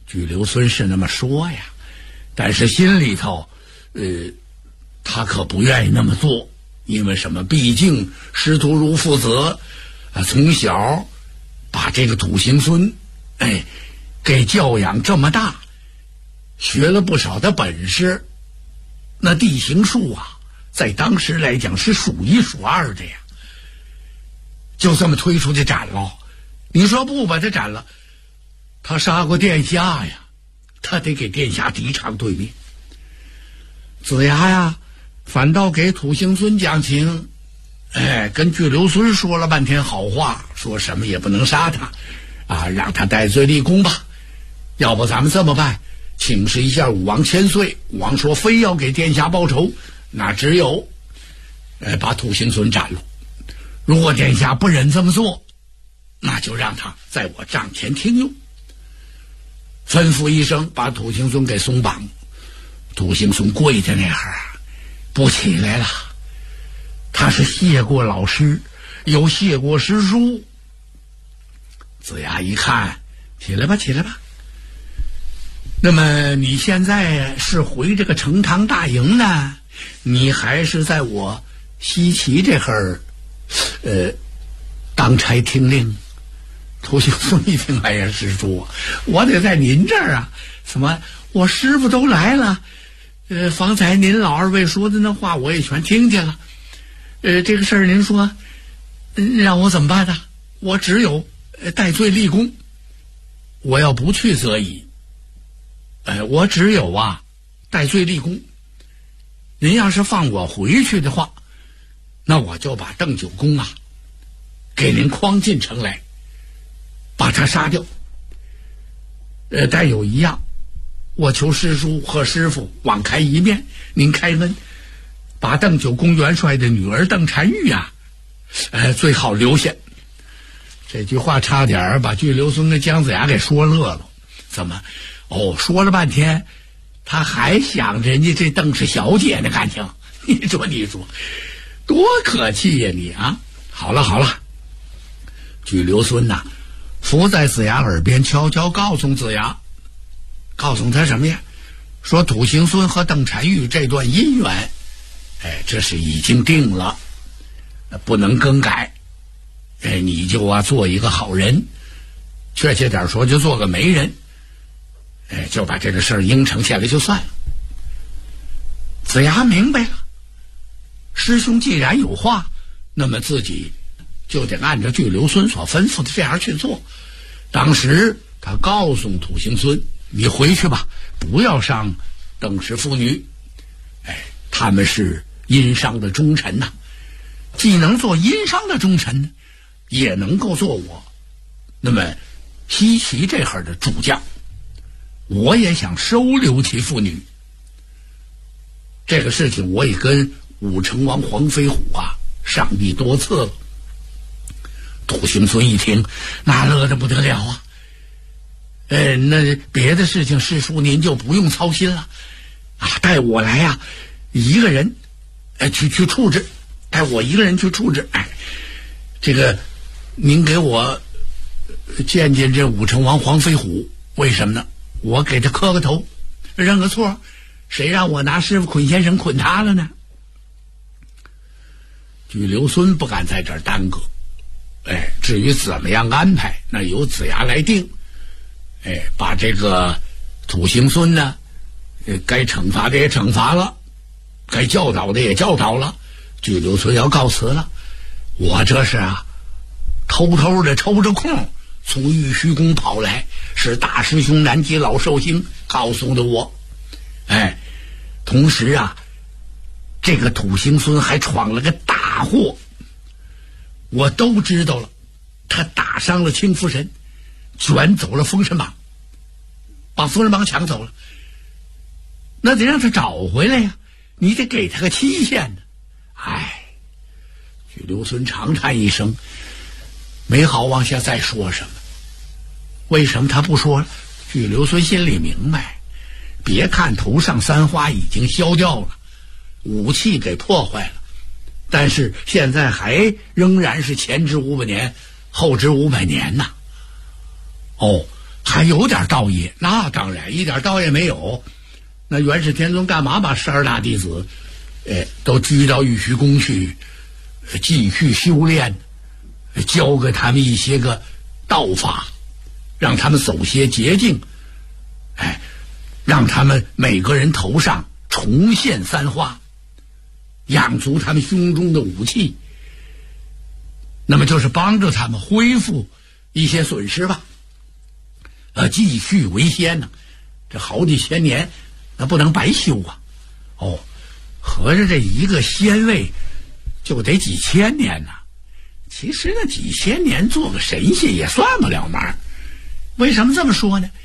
据刘孙是那么说呀，但是心里头，他可不愿意那么做，因为什么？毕竟师徒如父子，从小把这个土行孙，给教养这么大，学了不少的本事。那地形术啊，在当时来讲是数一数二的呀。就这么推出去斩了，你说不把他斩了，他杀过殿下呀，他得给殿下敌场对面。子牙呀，反倒给土行孙讲情，跟巨留孙说了半天好话，说什么也不能杀他啊，让他戴罪立功吧。要不咱们这么办，请示一下武王千岁，武王说非要给殿下报仇，那只有把土行孙斩了。如果殿下不忍这么做，那就让他在我帐前听用。吩咐一声，把土行孙给松绑。土行孙跪在那儿不起来了，他是谢过老师，又谢过师叔。子牙一看，起来吧，起来吧。那么你现在是回这个成汤大营呢，你还是在我西岐这会儿当差听令？土行孙一听，哎呀，师叔，我得在您这儿啊！什么？我师傅都来了，方才您老二位说的那话，我也全听见了。这个事儿您说，让我怎么办呢？我只有戴罪立功。我要不去则已。我只有戴罪立功。您要是放我回去的话，那我就把邓九公给您诓进城来，把他杀掉。但有一样，我求师叔和师傅网开一面，您开恩，把邓九公元帅的女儿邓婵玉最好留下。这句话差点把巨留孙跟姜子牙给说乐了。怎么？说了半天，他还想人家这邓氏小姐的感情。你说，多可气呀你啊！好了，巨留孙伏在子牙耳边悄悄告诉子牙，告诉他什么呀？说土行孙和邓婵玉这段姻缘，这是已经定了，不能更改。你就做一个好人，确切点说就做个媒人，就把这个事儿应承下来就算了。子牙明白了，师兄既然有话，那么自己就得按照巨留孙所吩咐的这样去做。当时他告诉土行孙，你回去吧，不要伤邓氏父女，他们是殷商的忠臣既能做殷商的忠臣，也能够做我那么西岐这会儿的主将。我也想收留其父女，这个事情我也跟武成王黄飞虎商议多次了。土行孙一听，那乐得不得了那别的事情师叔您就不用操心了带我来一个人去处置，带我一个人去处置。这个您给我见见这武成王黄飞虎，为什么呢？我给他磕个头，认个错，谁让我拿师傅捆先生捆他了呢？巨留孙不敢在这儿耽搁，至于怎么样安排，那由子牙来定。把这个土行孙呢，该惩罚的也惩罚了，该教导的也教导了。巨留孙要告辞了，我这是偷偷的抽着空从玉虚宫跑来，是大师兄南极老寿星告诉的我。同时这个土行孙还闯了个大祸，我都知道了。他打伤了青福神，卷走了封神榜，把封神榜抢走了，那得让他找回来呀，你得给他个期限呢。巨留孙长叹一声，没好往下再说什么。为什么他不说？巨留孙心里明白，别看头上三花已经消掉了，武器给破坏了，但是现在还仍然是前知500年后知500年还有点道义，那当然一点道义没有。那元始天尊干嘛把12大弟子，都拘到玉虚宫去，继续修炼，教给他们一些个道法，让他们走些捷径，让他们每个人头上重现3花，养足他们胸中的武气，那么就是帮助他们恢复一些损失吧，继续为先呢。这好几千年，那不能白修啊！合着这一个仙位就得几千年呢。其实那几千年做个神仙也算不了忙。为什么这么说呢？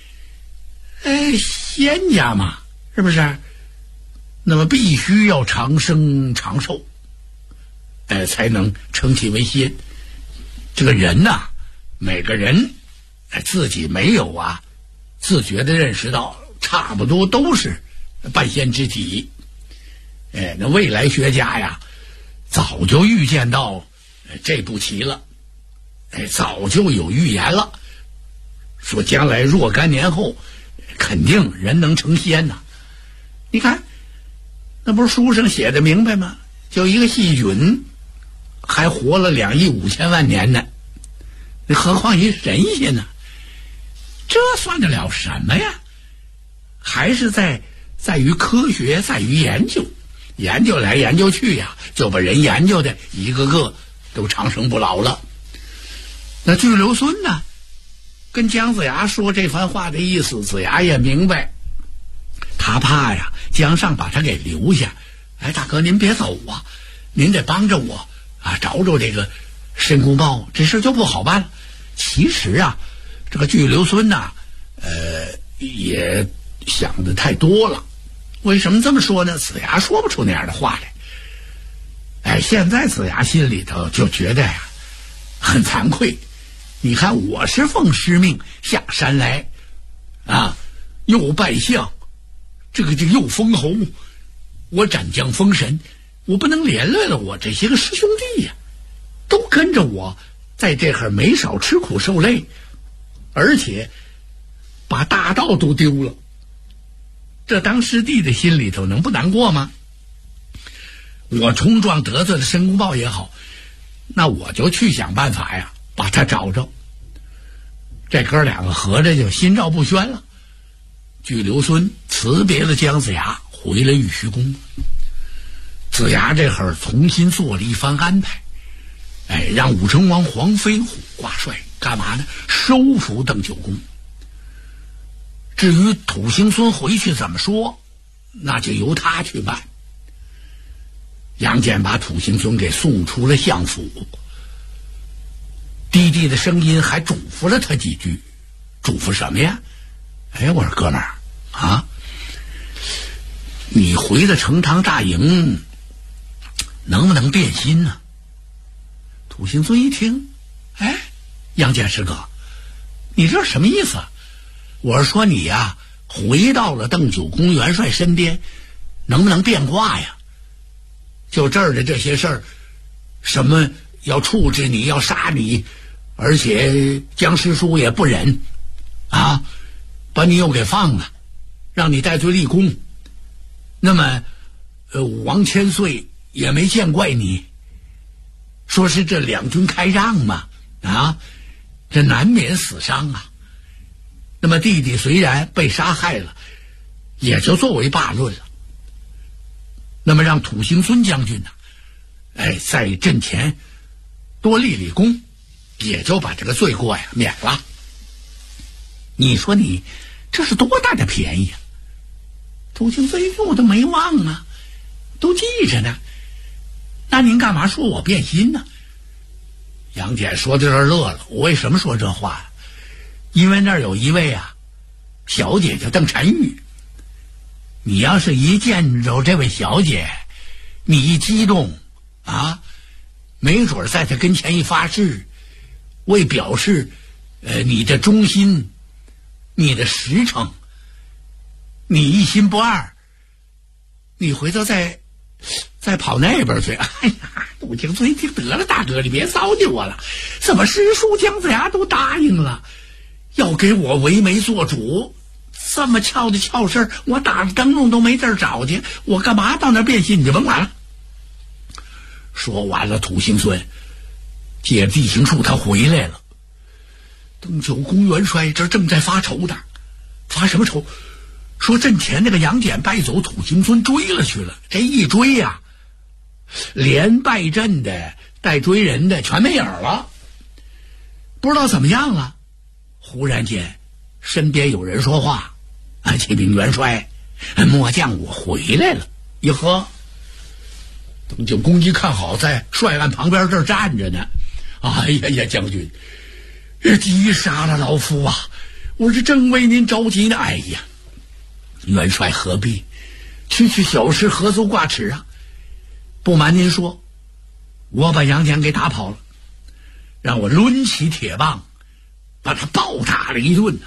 仙家嘛，是不是？那么必须要长生长寿，才能称其为仙。这个人呐，每个人自己没有自觉的认识到，差不多都是半仙之体。那未来学家呀，早就预见到这步棋了，早就有预言了，说将来若干年后，肯定人能成仙呐。你看，那不是书上写的明白吗？就一个细菌，还活了2亿5千万年呢，何况一神仙呢？这算得了什么呀？还是在于科学，在于研究，研究来研究去呀，就把人研究的一个个都长生不老了。那巨留孙呢，跟姜子牙说这番话的意思，子牙也明白，他怕呀姜尚把他给留下。大哥您别走啊，您得帮着我找这个申公豹，这事就不好办了。其实这个巨留孙呐，也想的太多了。为什么这么说呢？子牙说不出那样的话来。现在子牙心里头就觉得很惭愧。你看，我是奉师命下山来，又拜相，这又封侯，我斩将封神，我不能连累了我这些个师兄弟呀，都跟着我在这儿没少吃苦受累，而且把大道都丢了，这当师弟的心里头能不难过吗？我冲撞得罪了申公豹也好，那我就去想办法呀，把他找着。这哥两个合着就心照不宣了。巨留孙辞别了姜子牙，回了玉虚宫。子牙这会儿重新做了一番安排，让武成王黄飞虎挂帅，干嘛呢？收服邓九公。至于土行孙回去怎么说，那就由他去办。杨戬把土行孙给送出了相府，低低的声音还嘱咐了他几句。嘱咐什么呀？我说哥们儿你回到成汤大营能不能变心呢？土行孙一听，杨戬师哥，你这是什么意思？我是说你回到了邓九公元帅身边，能不能变卦呀？就这儿的这些事儿，什么要处置你，要杀你，而且姜师叔也不忍把你又给放了，让你戴罪立功。那么武王千岁也没见怪你，说是这两军开仗嘛，这难免死伤啊。那么弟弟虽然被杀害了，也就作为罢论了。那么让土行孙将军在阵前多立立功，也就把这个罪过免了。你说你这是多大的便宜啊！土行孙我都没忘啊，都记着呢。那您干嘛说我变心呢？杨戬说到这儿乐了。我为什么说这话？因为那儿有一位小姐叫邓婵玉。你要是一见着这位小姐，你一激动没准在她跟前一发誓，为表示你的忠心，你的实诚，你一心不二，你回头再跑那边去。土行孙一听，得了大哥，你别糟践我了，怎么师叔姜子牙都答应了， 要给我为媒做主，这么巧的巧事，我打了灯笼都没地儿找去，我干嘛到那儿变心？你就甭管了。说完了，土行孙借地形术他回来了。邓九公元帅这正在发愁呢，发什么愁？说阵前那个杨戬败走，土行孙追了去了。这一追呀，连败阵的带追人的全没影了，不知道怎么样了。忽然间身边有人说话：“启禀元帅，末将我回来了。”哟呵，邓九公一看好，在帅案旁边这儿站着呢。哎呀呀，将军，急杀了老夫啊！我是正为您着急呢。哎呀，元帅何必？区区小事何足挂齿啊！不瞒您说，我把杨戬给打跑了，让我抡起铁棒把他暴打了一顿呢。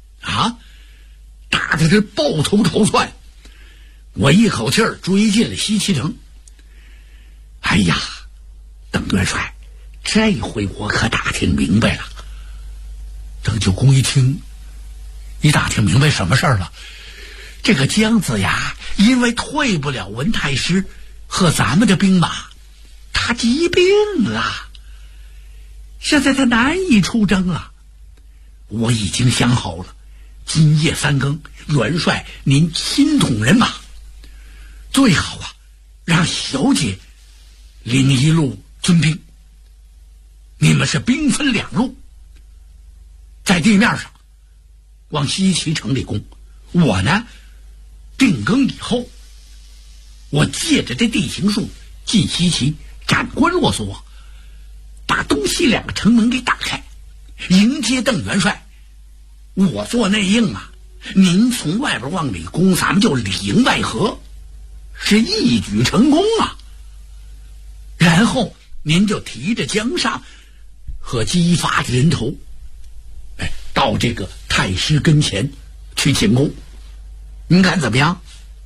打得这抱头逃窜，我一口气儿追进了西岐城。哎呀，邓元帅，这回我可打听明白了。邓九公一听，你打听明白什么事儿了？这个姜子牙因为退不了文太师和咱们的兵马，他疾病了，现在他难以出征了。我已经想好了，今夜3更，元帅您亲统人马，最好让小姐领一路军兵，你们是兵分2路，在地面上往西岐城里攻。我呢，定更以后，我借着这地形术进西岐，斩关落锁，把东西2个城门给打开，迎接邓元帅。我做内应您从外边往里攻，咱们就里应外合，是一举成功啊。然后您就提着江上和姬发的人头，到这个太师跟前去进攻，您看怎么样？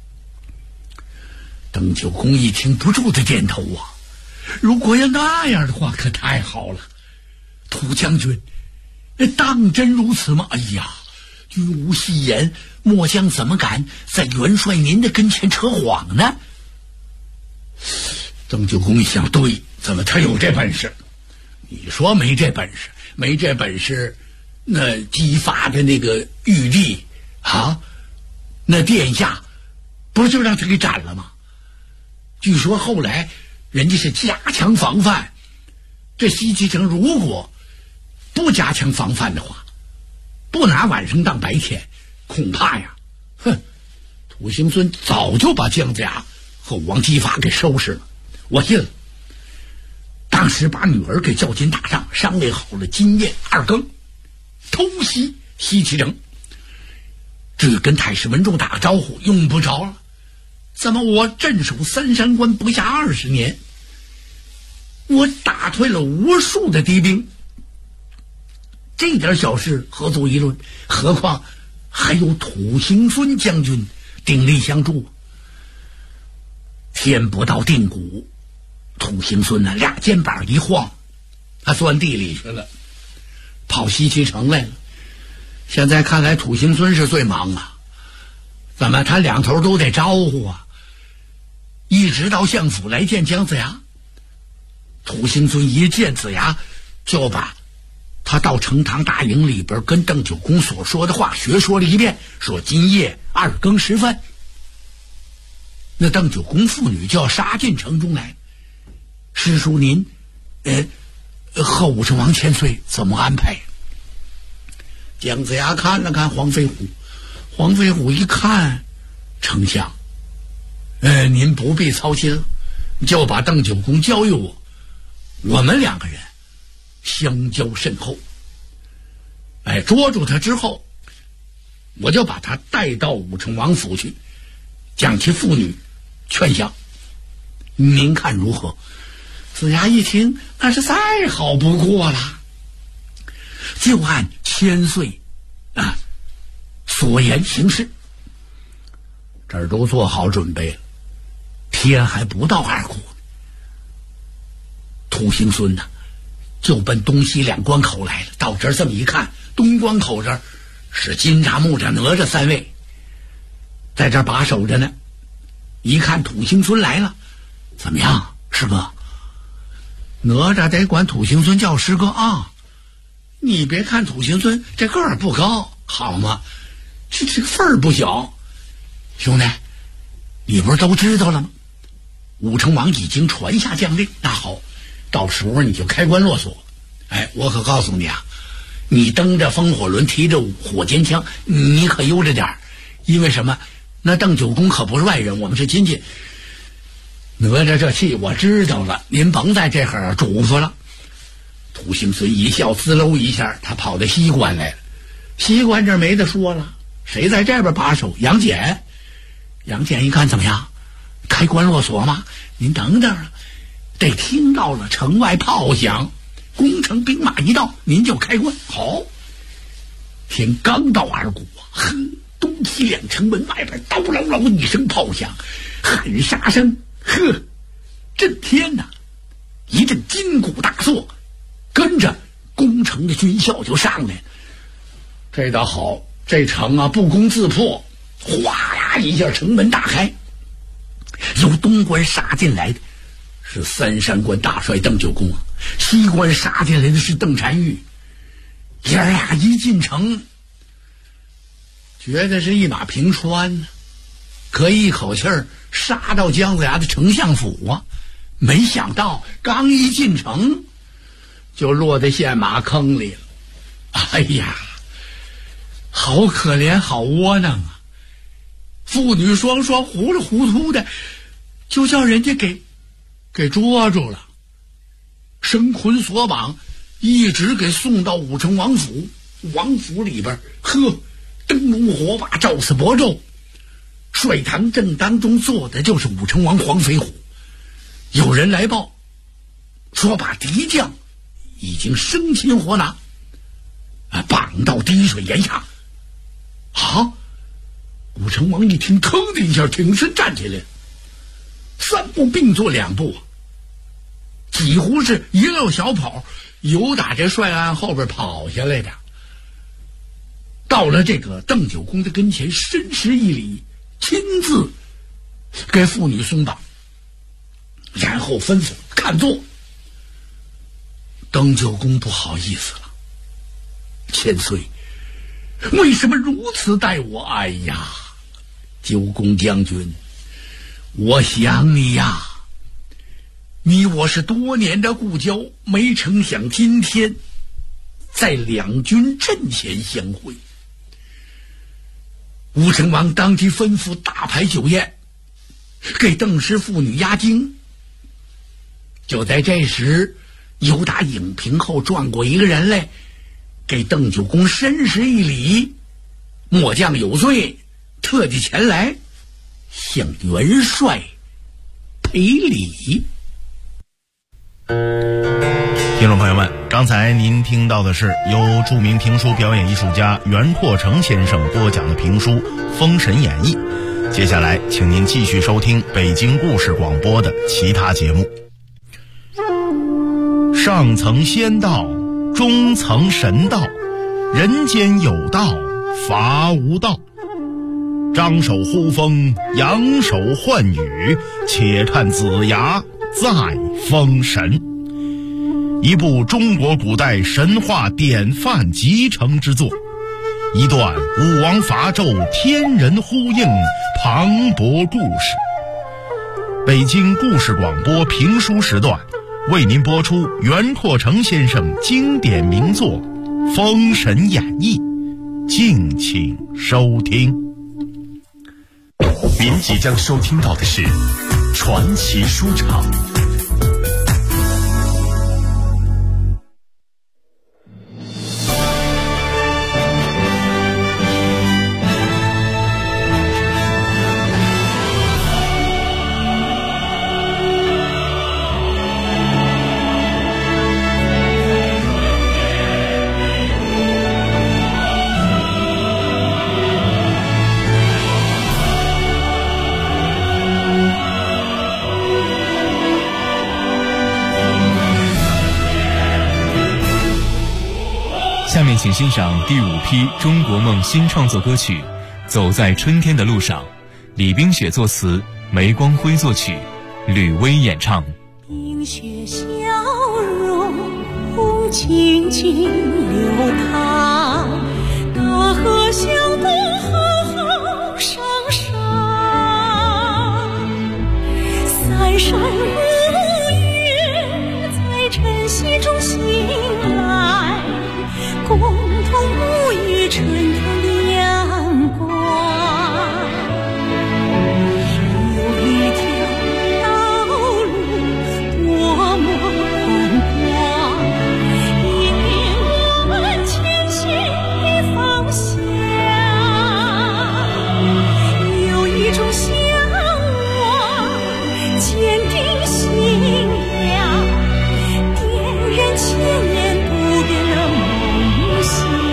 邓九公一听不住的点头如果要那样的话，可太好了。土将军，当真如此吗？哎呀，君无戏言，末将怎么敢在元帅您的跟前扯谎呢？邓九公一想，对，怎么他有这本事？你说没这本事？没这本事，那姬发的那个玉帝那殿下不是就让他给斩了吗？据说后来人家是加强防范，这西岐城如果不加强防范的话，不拿晚上当白天，恐怕土行孙早就把姜子牙和王姬发给收拾了。我信了。当时把女儿给叫进大帐，商量好了，今夜2更偷袭西岐城。至于跟太师文仲打个招呼，用不着了。怎么我镇守3山关不下20年，我打退了无数的敌兵，这点小事何足一论？何况还有土行孙将军鼎力相助。天不到定谷，土行孙俩肩膀一晃，他钻地里去了，跑西岐城来了。现在看来土行孙是最忙怎么他2头都得招呼一直到相府来见姜子牙。土行孙一见子牙，就把他到成堂大营里边跟邓九公所说的话学说了一遍，说今夜2更时分，那邓九公父女就要杀进城中来。师叔您贺武成王千岁怎么安排？姜子牙看了看黄飞虎，黄飞虎一看，丞相您不必操心了，就把邓九公交给我，我们2个人相交甚厚。捉住他之后，我就把他带到武成王府去，将其父女劝降，您看如何？子牙一听，那是再好不过了，就按千岁所言行事。这儿都做好准备了，天还不到2鼓呢，土行孙就奔东西2关口来了。到这儿这么一看， 东关口这儿是金吒、木吒、哪吒3位，在这儿把守着呢。一看土行孙来了，怎么样，师哥？哪吒得管土行孙叫师哥啊！你别看土行孙这个儿不高，好吗？这个份儿不小。兄弟，你不是都知道了吗？武成王已经传下将令，那好，到时候你就开关落锁。哎，我可告诉你啊，你蹬着风火轮，提着火尖枪，你可悠着点儿，因为什么？那邓九公可不是外人，我们是亲戚。哪吒这气我知道了，您甭在这会儿嘱咐了。土行孙一笑，滋溜一下，他跑到西关来了。西关这没得说了，谁在这边把守？杨戬。杨戬一看，怎么样？开关落锁吗？您等等啊，得听到了城外炮响，攻城兵马一到，您就开关。好，天刚到而鼓啊，东西两城门外边叨唠唠一声炮响，喊杀声，震天呐！一阵金鼓大作，跟着攻城的军校就上来了。这倒好，这城啊不攻自破，哗啦一下城门大开，由东关杀进来的是三山关大帅邓九公啊，西关杀进来的是邓婵玉。爷儿俩一进城，觉得是一马平川呢，可以一口气儿杀到姜子牙的丞相府啊！没想到刚一进城，就落在陷马坑里了。哎呀，好可怜，好窝囊啊！父女双双糊里糊涂的，就叫人家给捉住了，绳捆索绑，一直给送到武成王府。王府里边，灯笼火把，照似薄昼。帅堂正当中坐的就是武成王黄飞虎。有人来报，说把敌将已经生擒活拿，绑到滴水岩下。啊！武成王一听，腾的一下挺身站起来，三步并作两步，几乎是一溜小跑，由打这帅案后边跑下来的。到了这个邓九公的跟前，深施一礼，亲自给妇女松绑，然后吩咐看座。邓九公不好意思了，千岁，为什么如此待我？哎呀，九公将军，我想你呀，你我是多年的故交，没成想今天在两军阵前相会。武成王当即吩咐大排酒宴，给邓氏妇女压惊。就在这时，由打影屏后转过一个人来，给邓九公深施一礼，末将有罪，特地前来向元帅赔礼。 听众朋友们，刚才您听到的是由著名评书表演艺术家袁阔成先生播讲的评书《封神演义》。接下来请您继续收听北京故事广播的其他节目。上层仙道，中层神道，人间有道，伐无道。张首呼风，扬手唤雨，且看子牙在封神。一部中国古代神话典范集成之作，一段武王伐纣天人呼应磅礴故事。北京故事广播评书时段为您播出袁阔成先生经典名作《封神演义》，敬请收听。 您即将收听到的是传奇书场。 请欣赏第5批中国梦新创作歌曲《走在春天的路上》，李冰雪作词，梅光辉作曲，吕薇演唱。 冰雪消融，红静静流淌，大河向东浩浩汤汤，三山五岳在晨曦中醒来，共同沐浴春天的阳光。有一条道路多么宽广，引领我们前行的方向。有一种向往，坚定信仰，点燃千年不变的梦想。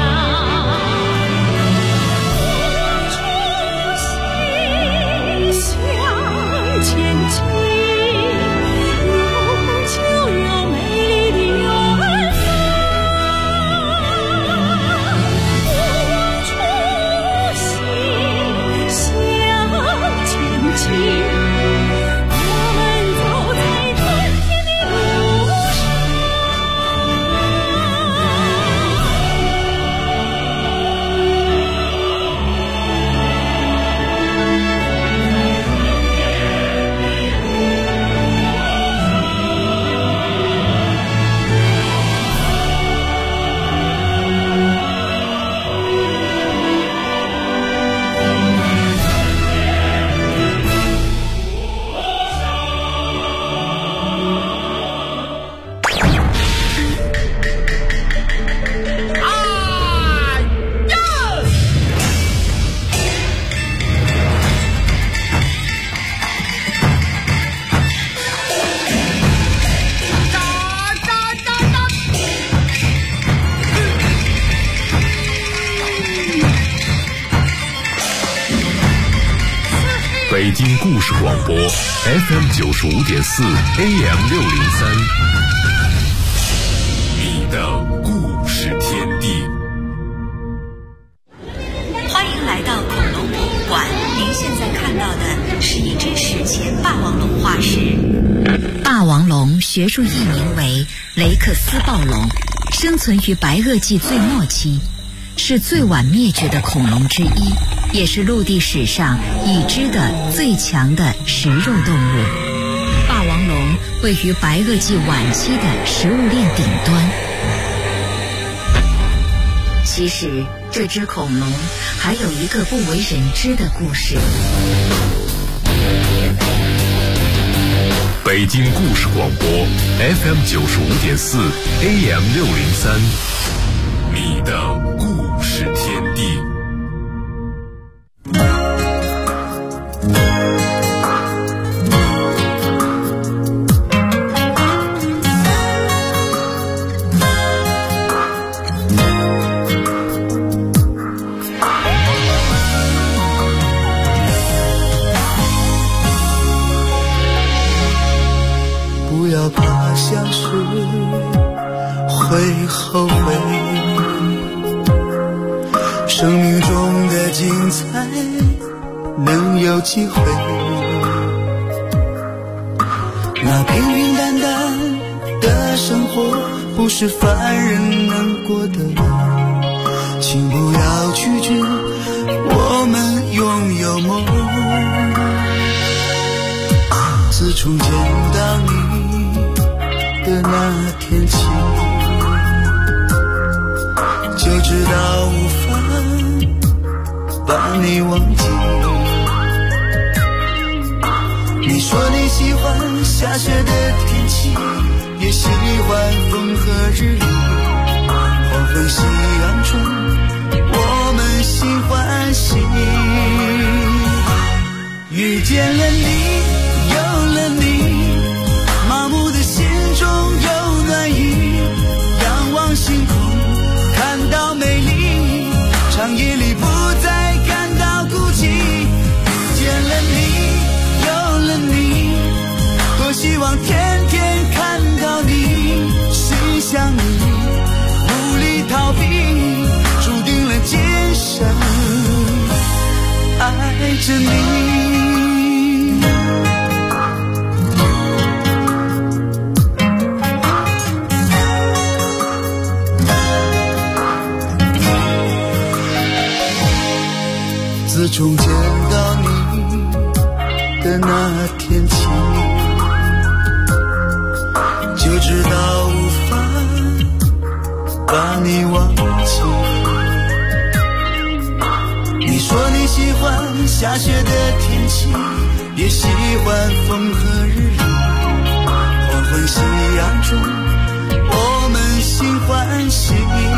我初心向前进，有就有美丽的远方。我初心向前进，我们走在春天的路北京故事广播 FM 95.4 AM 603，你的故事天地。 欢迎来到恐龙博物馆，您现在看到的是一只史前霸王龙化石。霸王龙学术译名为雷克斯暴龙，生存于白垩纪最末期，是最晚灭绝的恐龙之一，也是陆地史上已知的最强的食肉动物。霸王龙位于白垩纪晚期的食物链顶端。其实这只恐龙还有一个不为人知的故事。 北京故事广播 FM 95.4 AM 603，你的故事天地。 不要怕相识会后悔，生命中的精彩能有机会，那平平淡淡的生活不是凡人能过的，请不要拒绝我们拥有梦。自从见到你的那天起，就知道无法把你忘记。你说你喜欢下雪的天气，也喜欢风和日丽，黄昏夕阳中我们心欢喜。遇见了你，有了你，麻木的心中有暖意，仰望星空看到美丽，长夜里不再感到孤寂。遇见了你，有了你，多希望天天看到你，心想你，无力逃避爱着你。自从见到你的那天起，就知道无法把你忘记。你说你喜欢下雪的天气，也喜欢风和日丽，黄昏夕阳中我们心欢喜。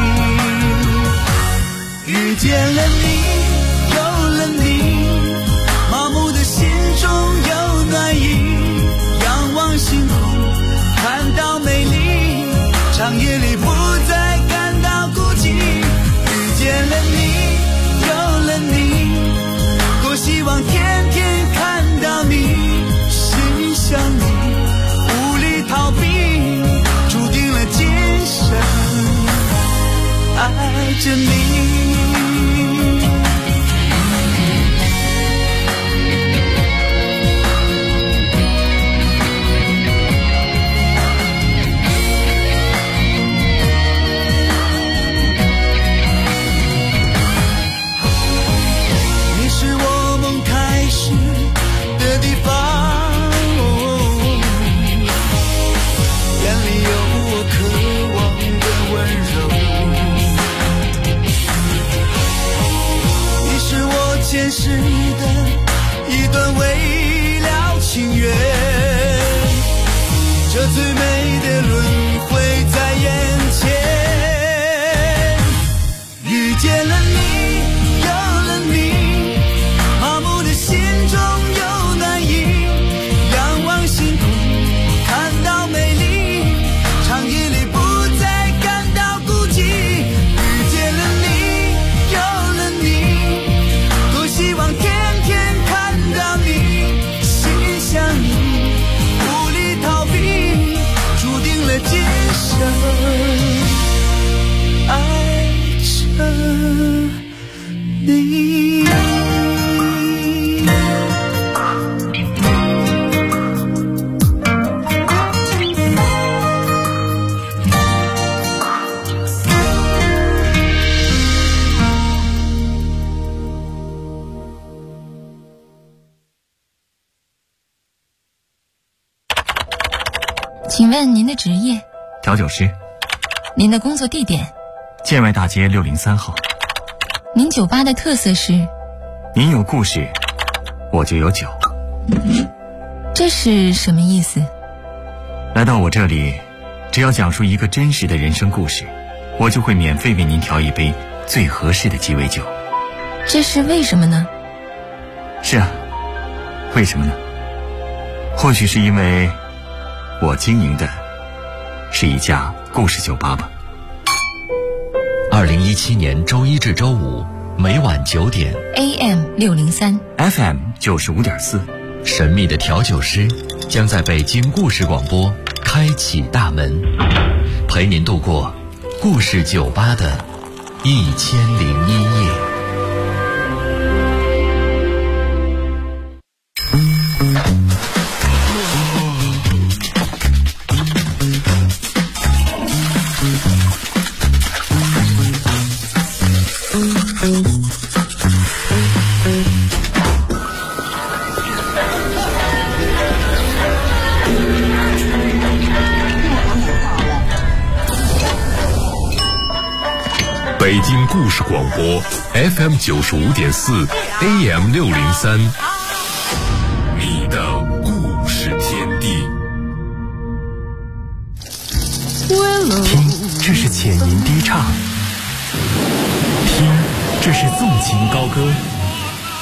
遇见了你，有了你，麻木的心中有暖意，仰望星空看到美丽，长夜里不再感到孤寂。遇见了你，有了你，多希望天天看到你，心想你，无力逃避，注定了今生爱着你。前世的一段未了情缘，这最美的轮回在眼前。遇见了你，有了你，麻木的心中有暖意，仰望星空看到美丽，长夜里不再感到孤寂。遇见了你，有了你，希望天天看到你，心想你，无力逃避，注定了今生爱着你。 请问您的职业？ 调酒师。 您的工作地点？ 建外大街603号。 您酒吧的特色是？ 您有故事，我就有酒。 这是什么意思？ 来到我这里，只要讲述一个真实的人生故事，我就会免费为您调一杯最合适的鸡尾酒。 这是为什么呢？ 是啊，为什么呢？或许是因为我经营的是一家故事酒吧吧。 2017年周一至周五每晚9点 AM 603 FM 95.4， 神秘的调酒师将在北京故事广播开启大门，陪您度过故事酒吧的1001夜。 北京故事广播 FM 95.4 AM 603，你的故事天地。 听，这是浅吟低唱；听，这是纵情高歌。